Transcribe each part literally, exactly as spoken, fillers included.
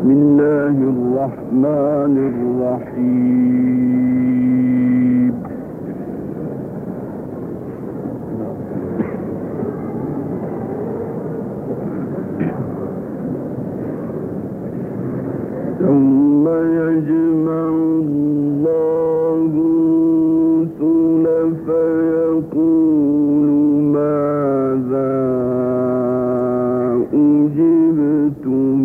الله الرحمن الرحيم. ثم يجمع الله الرسل فيقول ماذا أجبتم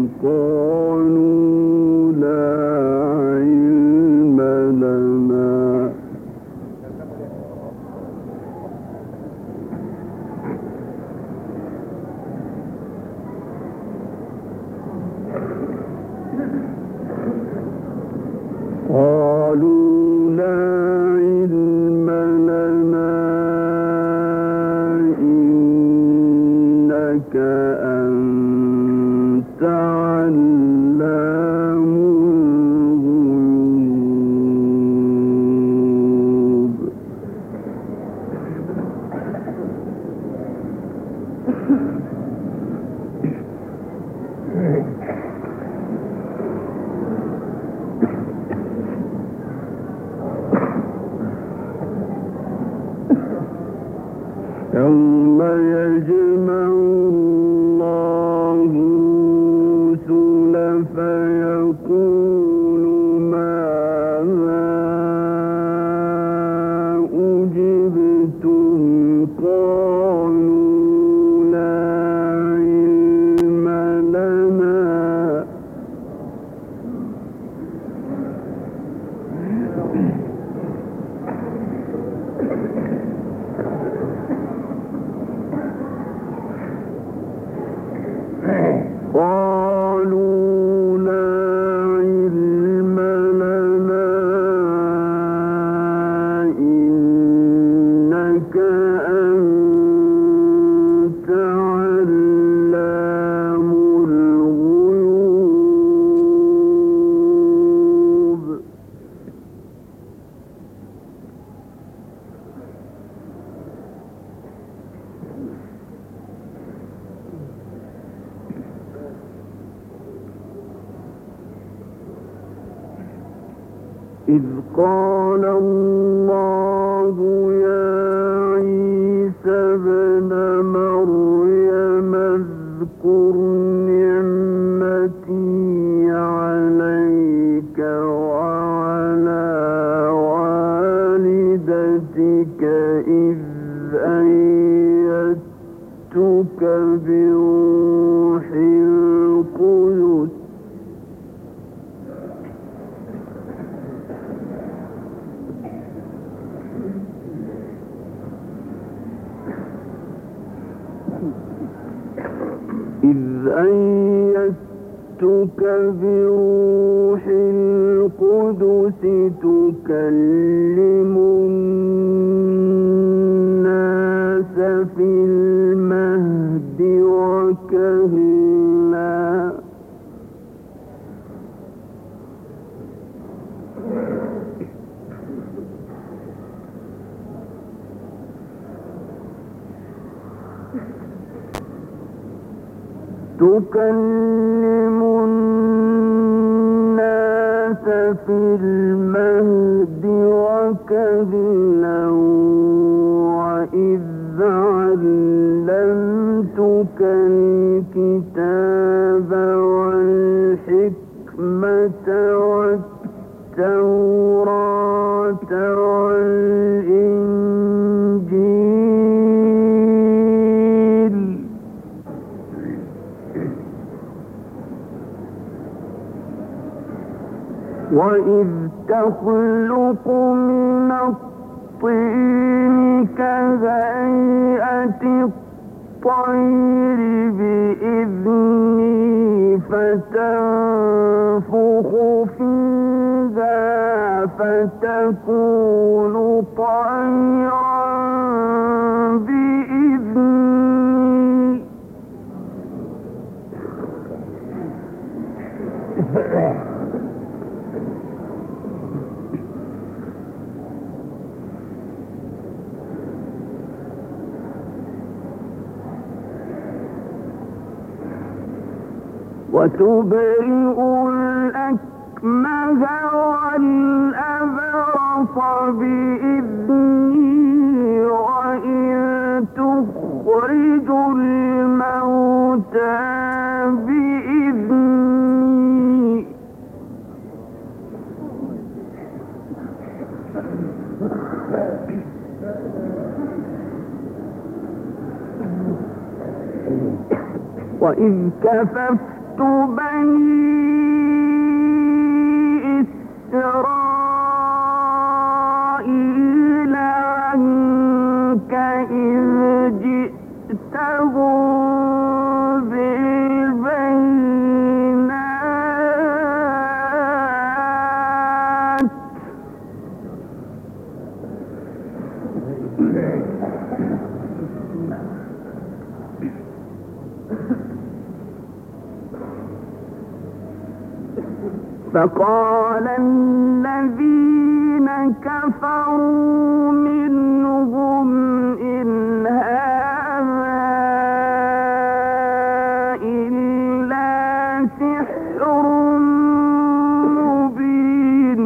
قالوا لا علم لنا قالوا لا علم لنا إنك أنت علام الغيوب. يوم يجمع الله الرسل فيقول ماذا أجبتم قالوا لا علم لنا قالوا لا علم لنا إنك أنت علام الغيوب. إذ قال الله يا عيسى ابن مريم اذكر نعمتي عليك وعلى والدتك إذ أيدتك بروح القدس إذ أيدتك بروح القدس تكلم الناس في المهد وكهلا تكلم الناس في المهد وكهلا وإذ علمتك الكتاب والحكمة والتوراة والإنجيل وإذ تخلق من الطين كهيئة الطير بإذني فتنفخ فيها فتكون طيرا بإذني وتبرئ الأكمه والأبرص بإذني وإن تخرج الموتى بإذني وإذ كففت بني إسرائيل عنك إذ جئتهم بالبينات فقال الذين كفروا منهم إن هذا إلا سحر مبين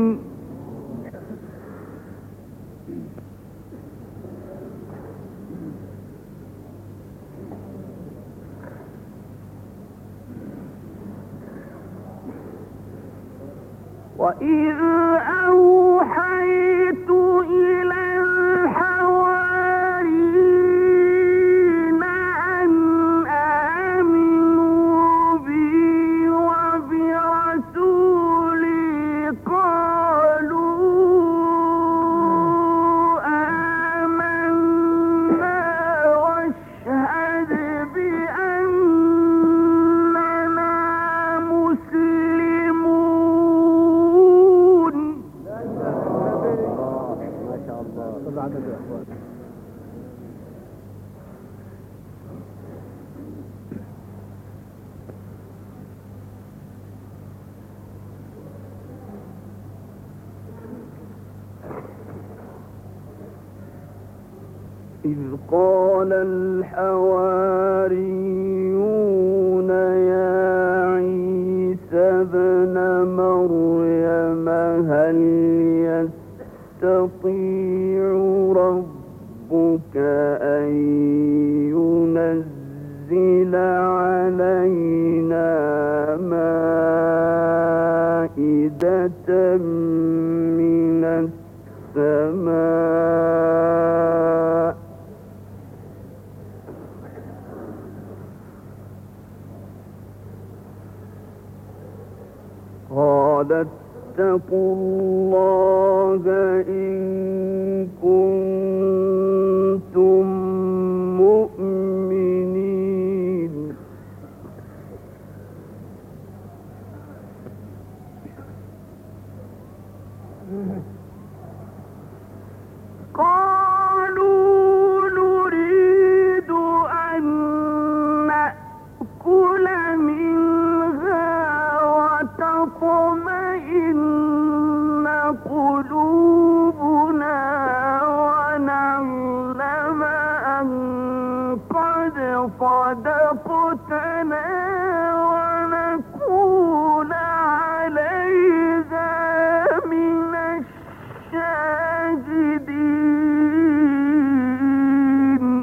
وإذ أوحيت إلى الحواريين أن آمنوا بي وبرسولي قالوا آمنا واشهد بأننا مسلمون. ما شاء الله. صلوا على النبي يا اخوان. إذ قال الحواريون يا عيسى ابن مريم هل يستطيع ربك أن ينزل علينا مائدة من السماء قال اتقوا الله إن كنتم مؤمنين. قالوا نريد أن نأكل منها وتطمئن قلوبنا ونعلم أن قد صدقتنا ونكون عليها من الشاهدين.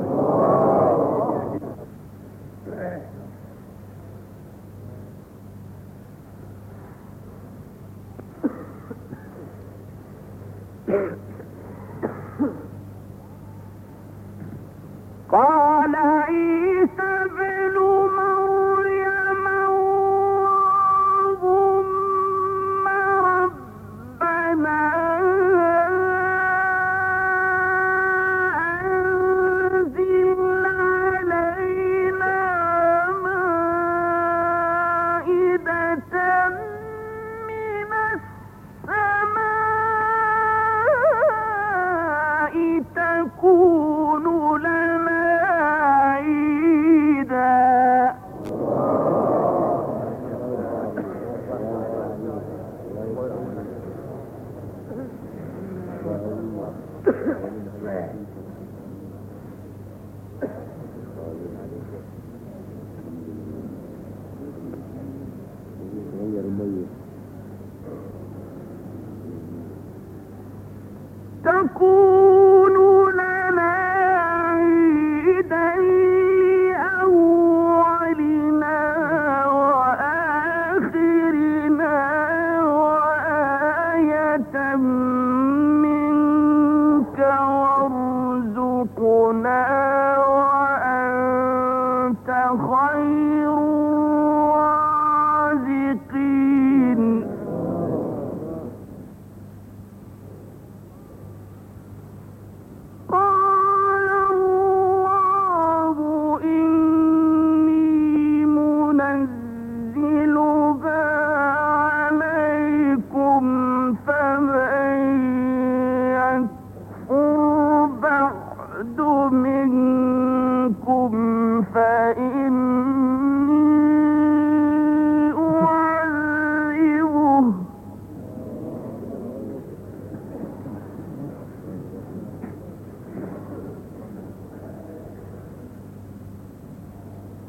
قال عيسى ابن مريم اللهم ربنا أنزل علينا مائدة من السماء تكون لنا عيدا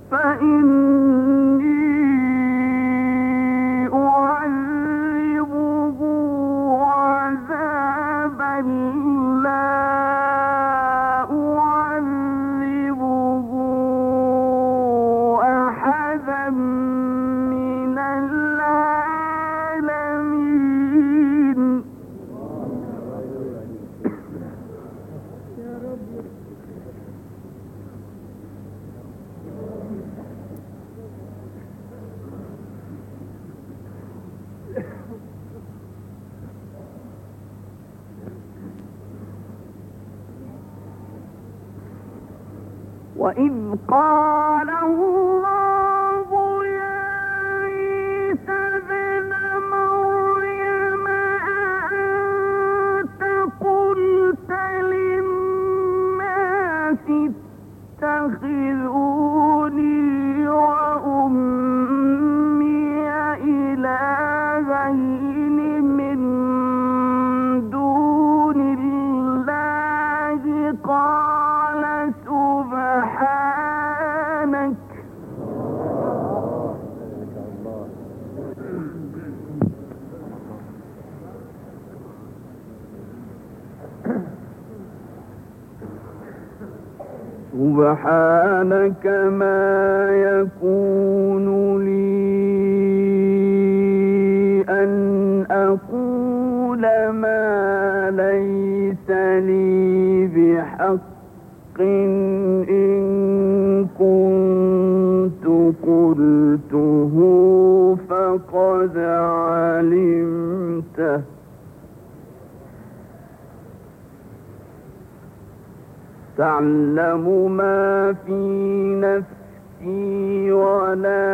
فإني أعذبه عذابا لا أعذبه أحدا من العالمين. وإذ قال الله يا عيسى ابن مريم أأنت قلت للناس اتخذوني وأمي إلهين من دون الله قال سبحانك سبحانك ما يكون لي أن أقول ما ليس لي بحق إن كنت قلته فقد علمته تعلم ما في نفسي ولا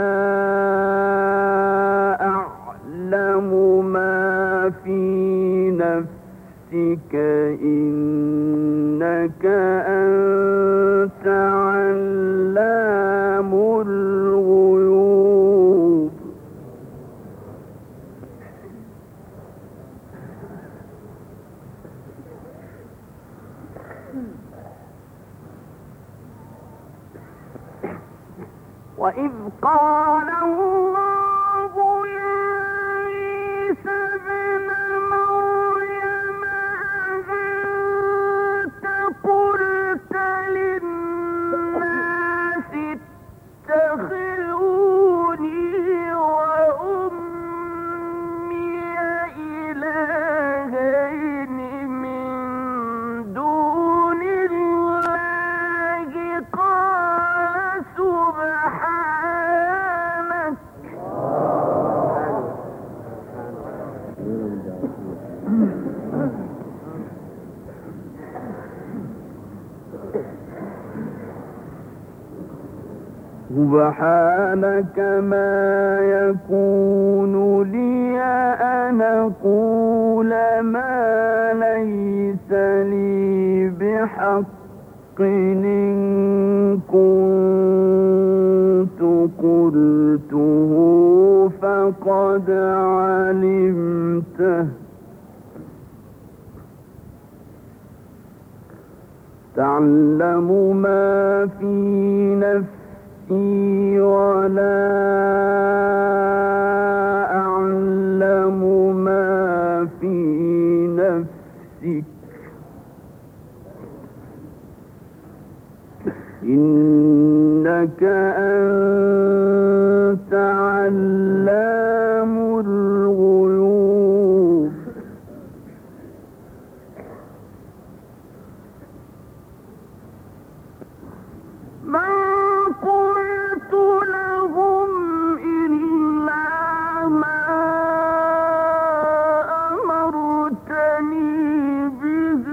أعلم ما في نفسك إنك أنت علام الغيوب. وإذ قال الله يا عيسى ابن مريم أأنت قلت للناس اتخذوني وأمي إلهين من دون الله قال سبحانك سبحانك ما يكون لي أن أقول ما ليس لي بحق إن كنت قلته فقد علمته تعلم ما في نفسي ولا أعلم ما في نفسك إنك أنت علام الغيوب. ما قلت لهم إلا ما أمرتني به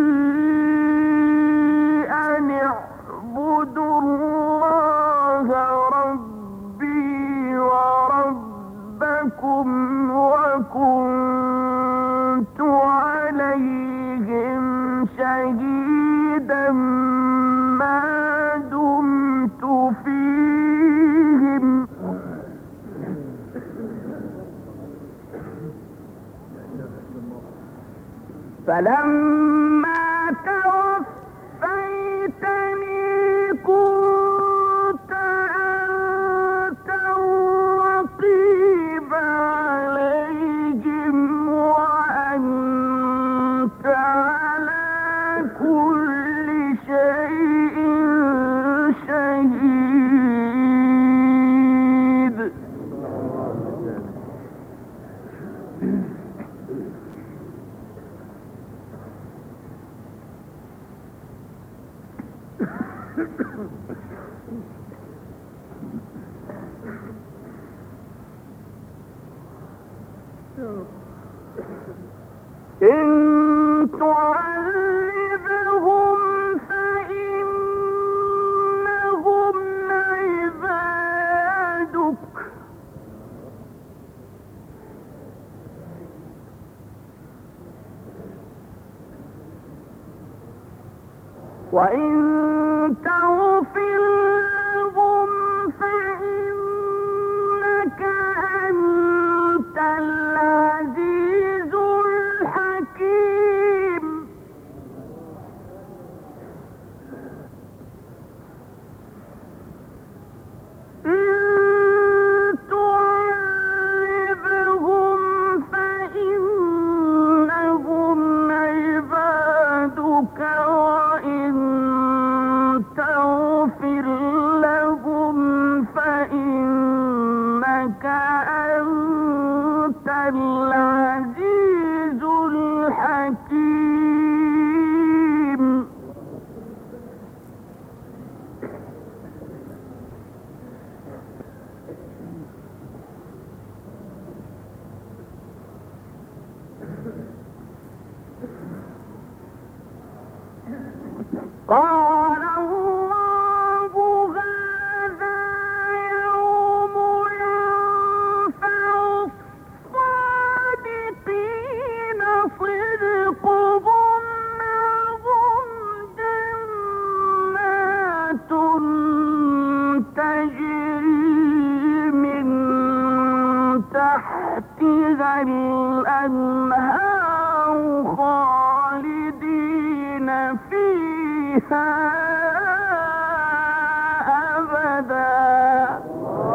أن اعبدوا الله ربي وربكم وكنت عليهم شهيدا ما دمت فيهم فلما توفيتني كنت إن تعذبهم فإنهم عبادك وإن تغفر لهم فإنك أنت العزيز الحكيم. إن تعذبهم فإنهم عبادك وإن تغفر لهم فإنك أنت العزيز الحكيم. قال الله هذا يوم ينفع الصادقين صدقهم لهم جنات تجري من تحتها الأنهار خالدين فيها أبدا.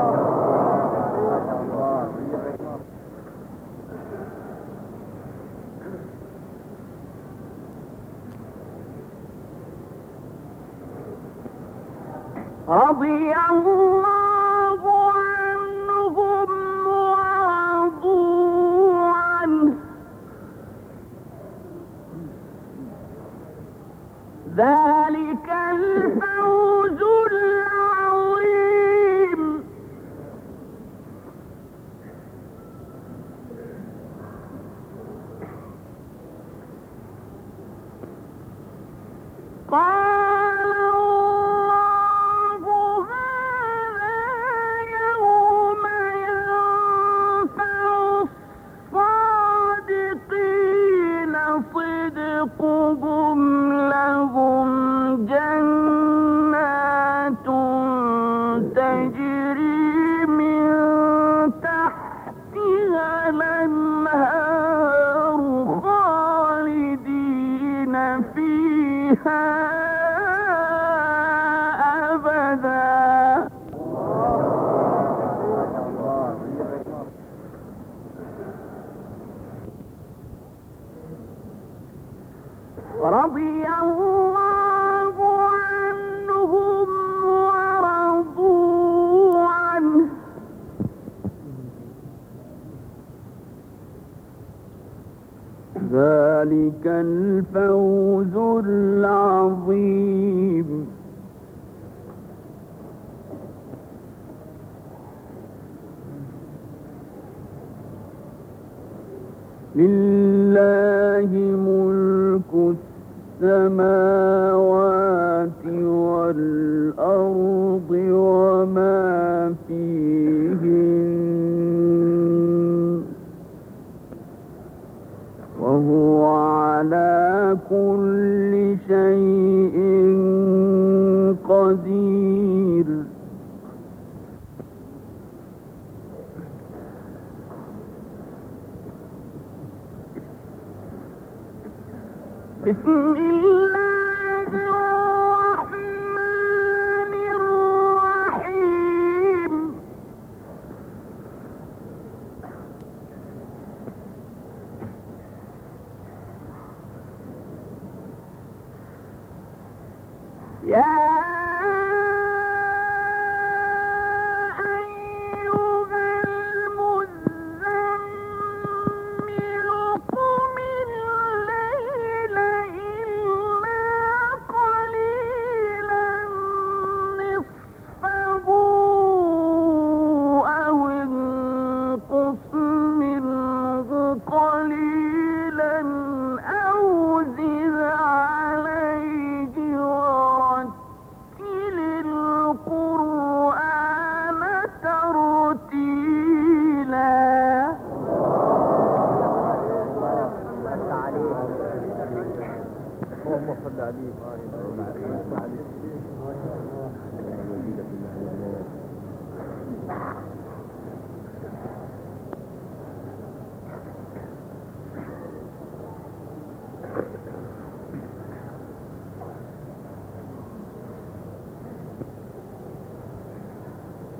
رضي الله عنهم ورضوا عنه ذلك الفوز العظيم. قال الله هذا يوم ينفع الصادقين صدقهم لهم جنات تجري من تحتها الأنهار خالدين فيها أبدا. رضي الله عنهم ورضوا عنه ذلك الفوز العظيم. لله ملك السماوات والأرض وما فيهن وهو على كل شيء قدير. بسم الله الرحمن الرحيم. يا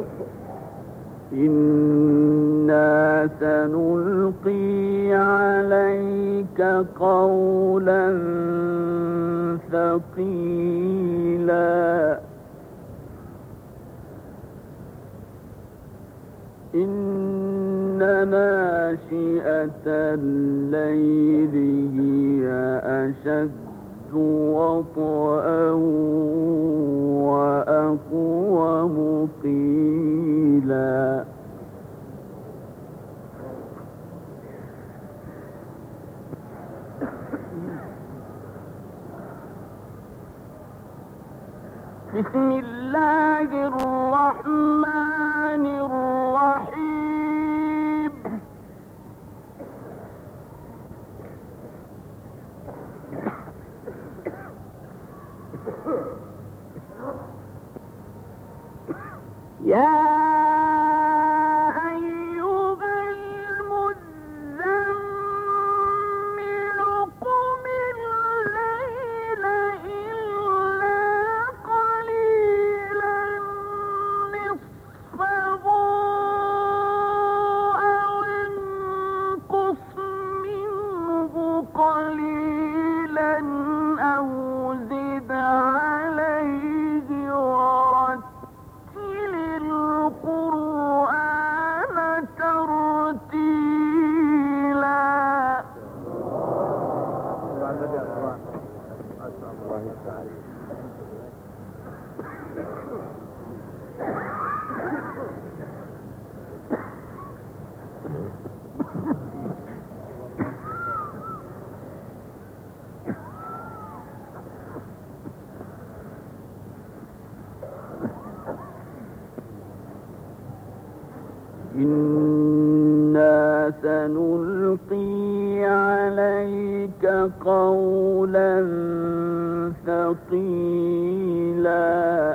إنا سنلقي عليك قولا ثقيلا إن ناشئة الليل هي أشد وطئا وأقوم قيلا بسم الله الرحمن الرحيم يا إنا سنلقي عليك قولا ثقيلا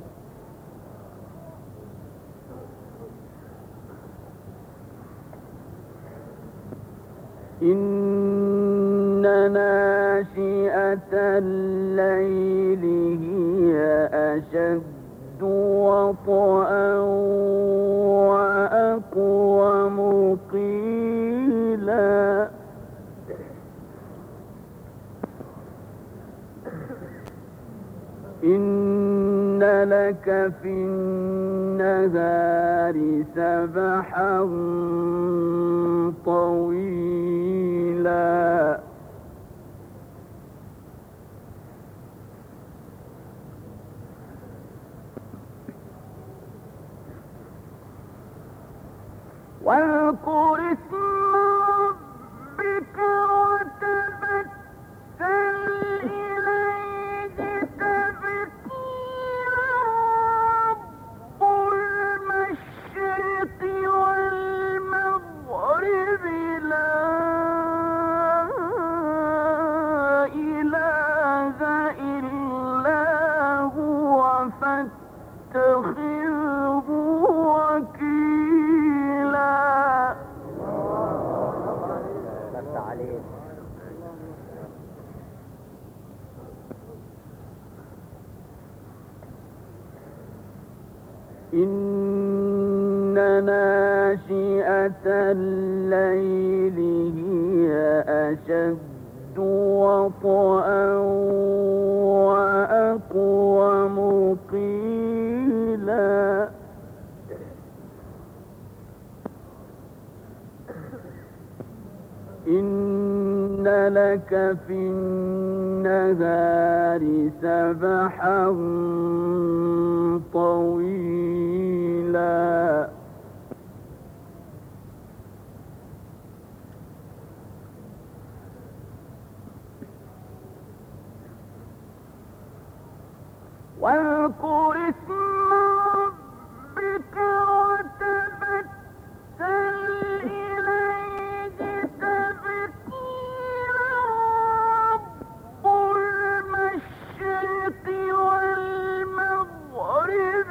إن ناشئة الليل هي أشد وطئا وأقوم قيلا إن لك في النهار سبحا طويلا واذكر اسم ربك وتبتل إليه تبتيلا رب المشرق والمغرب لا إله إلا هو فاتخذه وكيلا. إن ناشئة الليل هي أشد وطئا وأقوم قيلا إن لك في النهار سبحا طويلا واذكر اسم ربك وتبتل إليه تبتيلا رب المشرق والمغرب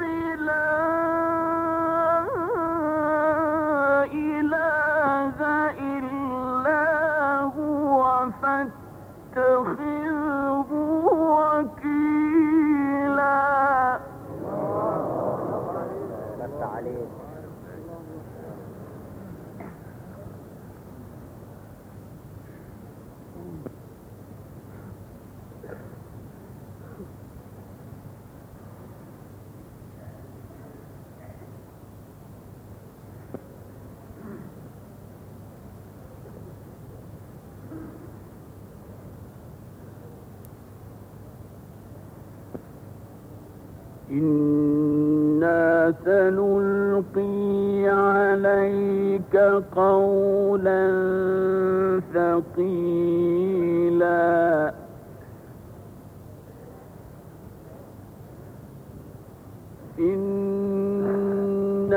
إنا سنلقي عليك قولا ثقيلا إن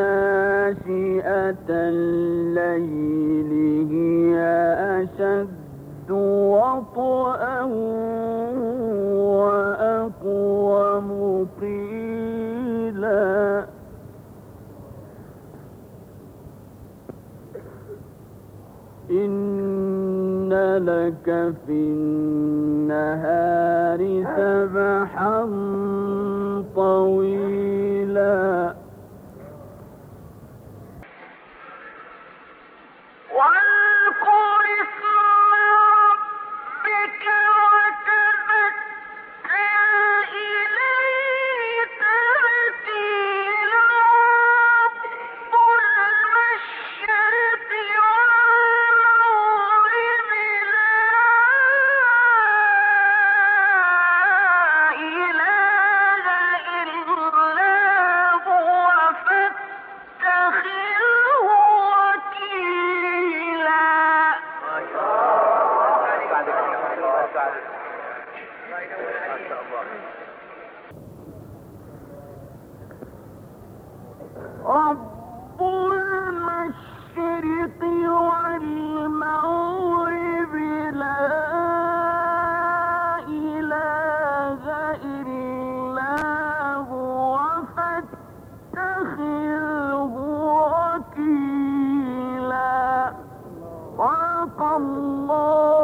ناشئة الليل هي أشد وطئا وأقوم قيلا إن لك في النهار سبحا طويلا واذكر اسم ربك وتبتل إليه تبتيلا رب المشرق والمغرب لا إله إلا هو فاتخذه وكيلا رب المشرق والمغرب لا إله إلا هو فاتخذه وكيلا صدق الله